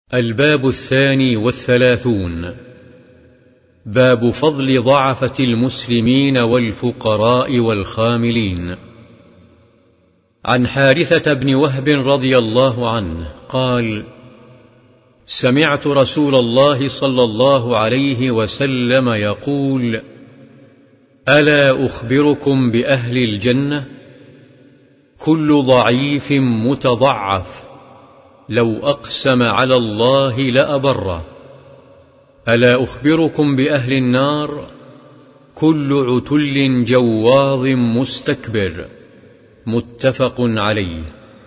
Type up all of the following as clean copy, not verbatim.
الباب 32. باب فضل ضعفة المسلمين والفقراء والخاملين. عن حارثة بن وهب رضي الله عنه قال: سمعت رسول الله صلى الله عليه وسلم يقول: ألا أخبركم بأهل الجنة؟ كل ضعيف متضعف لو أقسم على الله لأبره. ألا أخبركم بأهل النار؟ كل عتل جواظ مستكبر. متفق عليه.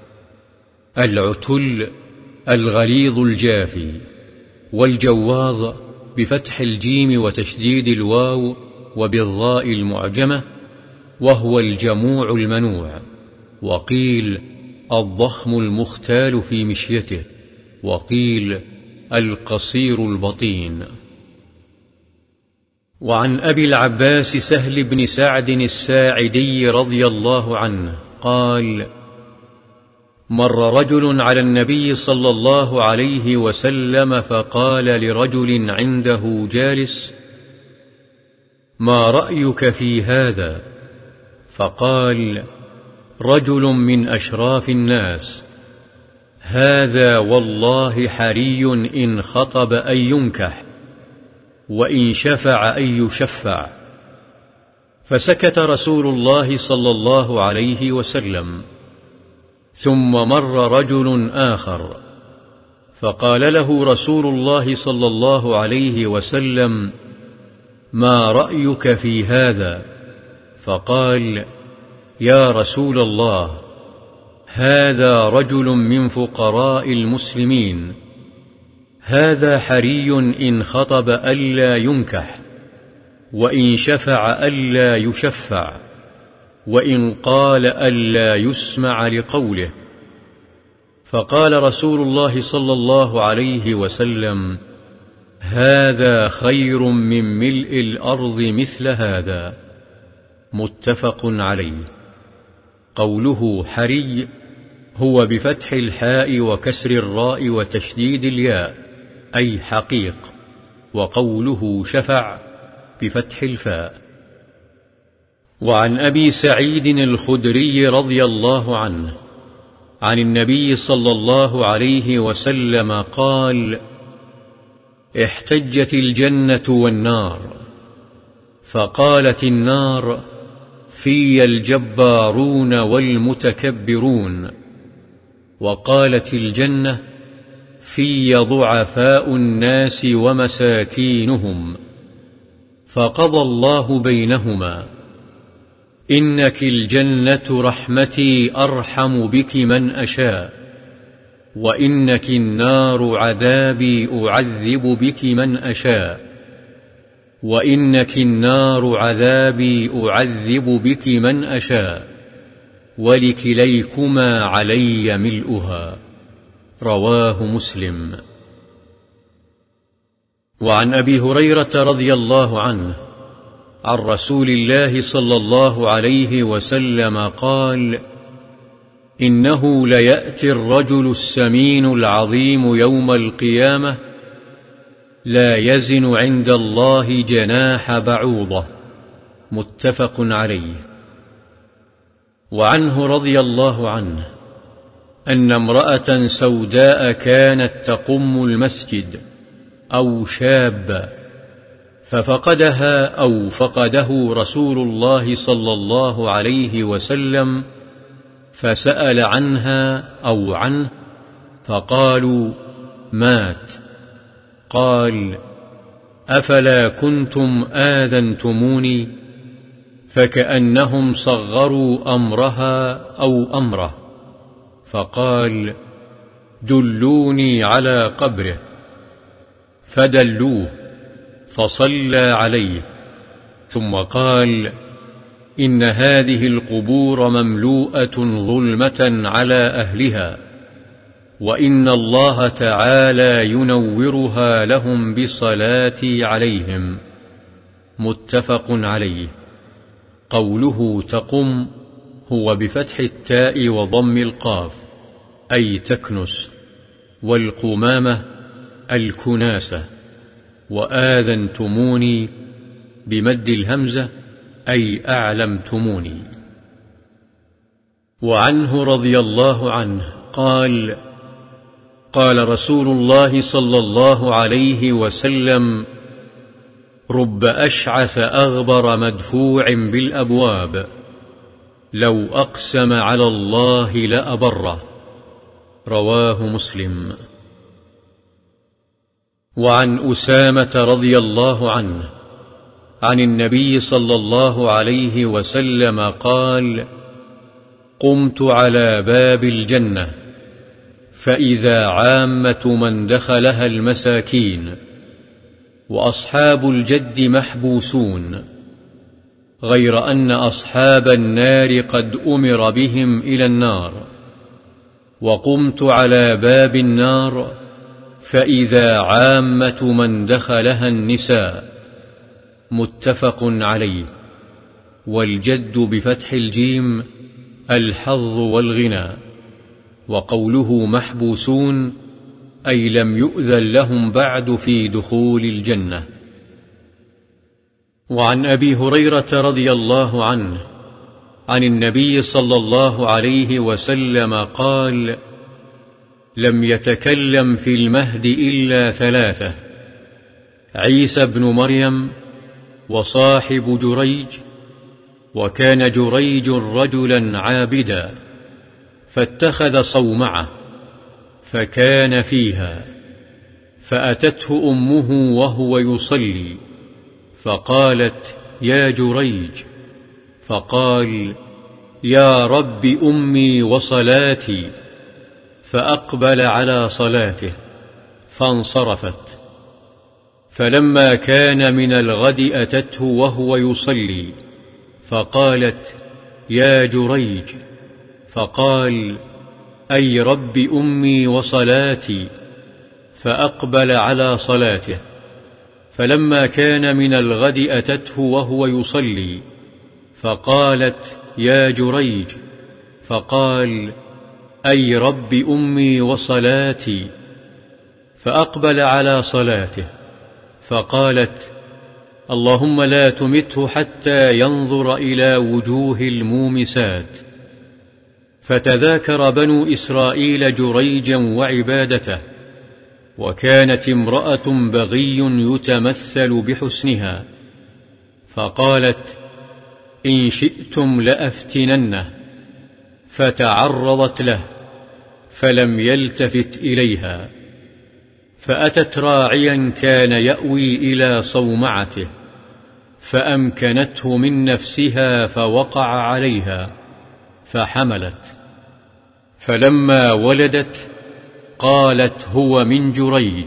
العتل الغليظ الجافي، والجواظ بفتح الجيم وتشديد الواو وبالضاء المعجمة، وهو الجموع المنوع. وقيل الضخم المختال في مشيته، وقيل القصير البطين. وعن أبي العباس سهل بن سعد الساعدي رضي الله عنه قال: مر رجل على النبي صلى الله عليه وسلم فقال لرجل عنده جالس: ما رأيك في هذا؟ فقال رجل من أشراف الناس: هذا والله حري إن خطب أن ينكح، وإن شفع أن يشفع. فسكت رسول الله صلى الله عليه وسلم. ثم مر رجل آخر فقال له رسول الله صلى الله عليه وسلم: ما رأيك في هذا؟ فقال: يا رسول الله، هذا رجل من فقراء المسلمين، هذا حري إن خطب ألا ينكح، وإن شفع ألا يشفع، وإن قال ألا يسمع لقوله. فقال رسول الله صلى الله عليه وسلم: هذا خير من ملء الأرض مثل هذا. متفق عليه. قوله حري هو بفتح الحاء وكسر الراء وتشديد الياء، أي حقيق. وقوله شفع بفتح الفاء. وعن أبي سعيد الخدري رضي الله عنه عن النبي صلى الله عليه وسلم قال: احتجت الجنة والنار، فقالت النار: في الجبارون والمتكبرون. وقالت الجنة: في ضعفاء الناس ومساكينهم. فقضى الله بينهما: إنك الجنة رحمتي أرحم بك من أشاء، وإنك النار عذابي أعذب بك من أشاء، وإنك النار عذابي أعذب بك من أشاء، ولكليكما علي ملؤها. رواه مسلم. وعن أبي هريرة رضي الله عنه عن رسول الله صلى الله عليه وسلم قال: إنه ليأتي الرجل السمين العظيم يوم القيامة لا يزن عند الله جناح بعوضة. متفق عليه. وعنه رضي الله عنه أن امرأة سوداء كانت تقم المسجد أو شابة، ففقدها أو فقده رسول الله صلى الله عليه وسلم، فسأل عنها أو عنه، فقالوا: مات. قال: أفلا كنتم آذنتموني؟ فكأنهم صغروا أمرها أو أمره. فقال: دلوني على قبره. فدلوه فصلى عليه، ثم قال: إن هذه القبور مملوءة ظلمة على أهلها، وإن الله تعالى ينورها لهم بصلاتي عليهم. متفق عليه. قوله تقم هو بفتح التاء وضم القاف، أي تكنس. والقمامة الكناسة، وآذنتموني بمد الهمزة أي أعلمتموني. وعنه رضي الله عنه قال: قال رسول الله صلى الله عليه وسلم: رب أشعث أغبر مدفوع بالأبواب لو أقسم على الله لأبره. رواه مسلم. وعن أسامة رضي الله عنه عن النبي صلى الله عليه وسلم قال: قمت على باب الجنة فإذا عامة من دخلها المساكين، وأصحاب الجد محبوسون، غير أن أصحاب النار قد أمر بهم إلى النار. وقمت على باب النار فإذا عامة من دخلها النساء. متفق عليه. والجد بفتح الجيم الحظ والغنى. وقوله محبوسون أي لم يؤذن لهم بعد في دخول الجنة. وعن أبي هريرة رضي الله عنه عن النبي صلى الله عليه وسلم قال: لم يتكلم في المهد إلا ثلاثة: عيسى بن مريم، وصاحب جريج. وكان جريج رجلا عابدا فاتخذ صومعة فكان فيها، فأتته أمه وهو يصلي فقالت: يا جريج. فقال: يا رب أمي وصلاتي. فأقبل على صلاته فانصرفت. فلما كان من الغد أتته وهو يصلي فقالت: يا جريج. فقال: أي رب أمي وصلاتي. فأقبل على صلاته. فلما كان من الغد أتته وهو يصلي فقالت: يا جريج. فقال: أي رب أمي وصلاتي. فأقبل على صلاته فقالت: اللهم لا تمته حتى ينظر إلى وجوه المومسات. فتذاكر بنو إسرائيل جريجا وعبادته، وكانت امرأة بغي يتمثل بحسنها، فقالت: إن شئتم لأفتننه. فتعرضت له فلم يلتفت إليها، فأتت راعيا كان يأوي إلى صومعته فأمكنته من نفسها فوقع عليها فحملت. فلما ولدت قالت: هو من جريج.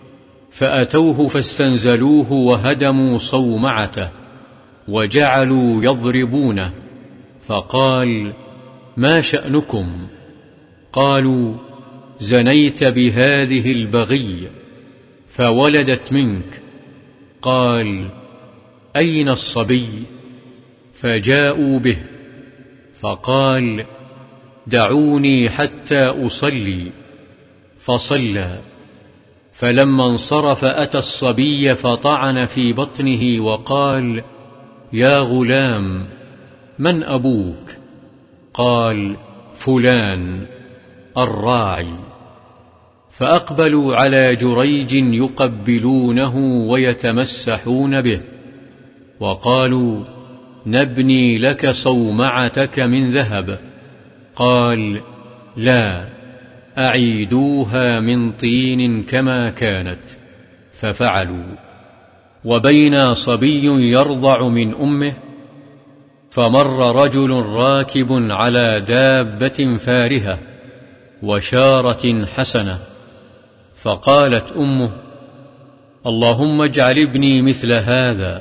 فأتوه فاستنزلوه وهدموا صومعته وجعلوا يضربونه، فقال: ما شأنكم؟ قالوا: زنيت بهذه البغي فولدت منك. قال: أين الصبي؟ فجاءوا به، فقال: دعوني حتى أصلي. فصلى. فلما انصرف أتى الصبي فطعن في بطنه وقال: يا غلام، من أبوك؟ قال: فلان الراعي. فأقبلوا على جريج يقبلونه ويتمسحون به، وقالوا: نبني لك صومعتك من ذهب. قال: لا، أعيدوها من طين كما كانت. ففعلوا. وبين صبي يرضع من أمه، فمر رجل راكب على دابة فارهة وشارة حسنة، فقالت أمه: اللهم اجعل ابني مثل هذا.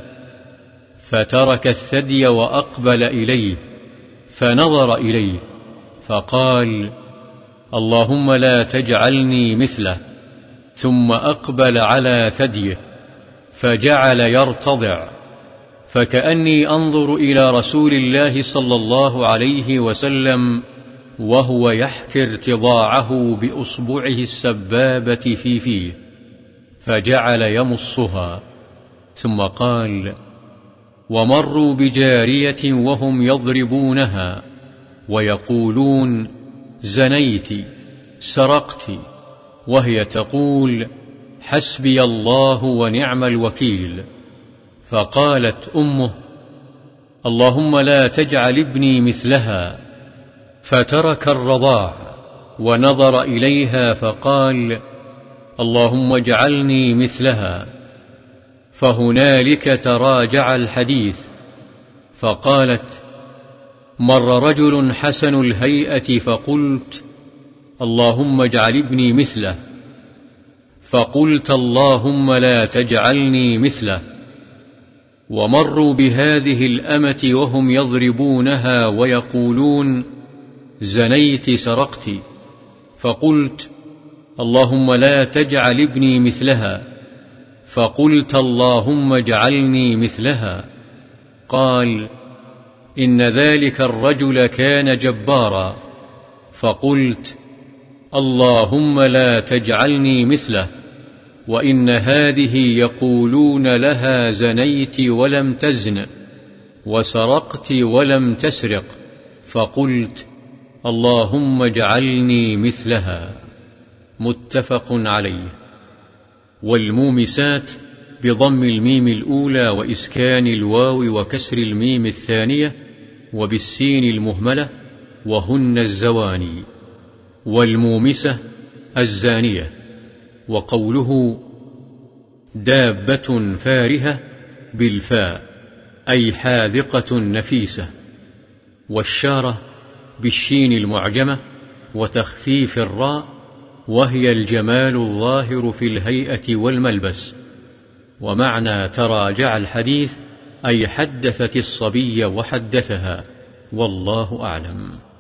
فترك الثدي وأقبل إليه، فنظر إليه فقال: اللهم لا تجعلني مثله. ثم أقبل على ثديه فجعل يرتضع، فكأني أنظر إلى رسول الله صلى الله عليه وسلم وهو يحكي ارتضاعه بأصبعه السبابة في فيه. فجعل يمصها، ثم قال: ومروا بجارية وهم يضربونها ويقولون: زنيت، سرقت، وهي تقول: حسبي الله ونعم الوكيل. فقالت أمه: اللهم لا تجعل ابني مثلها. فترك الرضاع ونظر إليها فقال: اللهم اجعلني مثلها. فهنالك تراجع الحديث، فقالت: مر رجل حسن الهيئة فقلت: اللهم اجعل ابني مثله، فقلت: اللهم لا تجعلني مثله. ومروا بهذه الأمة وهم يضربونها ويقولون: زنيت، سرقت، فقلت: اللهم لا تجعل ابني مثلها، فقلت: اللهم اجعلني مثلها. قال: إن ذلك الرجل كان جبارا. فقلت: اللهم لا تجعلني مثله، وإن هذه يقولون لها: زنيت ولم تزن، وسرقت ولم تسرق. فقلت: اللهم اجعلني مثلها. متفق عليه. والمومسات بضم الميم الأولى وإسكان الواو وكسر الميم الثانية وبالسين المهملة، وهن الزواني. والمومسة الزانية. وقوله دابة فارهة بالفاء أي حاذقة نفيسة. والشارة بالشين المعجمة وتخفيف الراء، وهي الجمال الظاهر في الهيئة والملبس. ومعنى تراجع الحديث أي حدثت الصبي وحدثها، والله أعلم.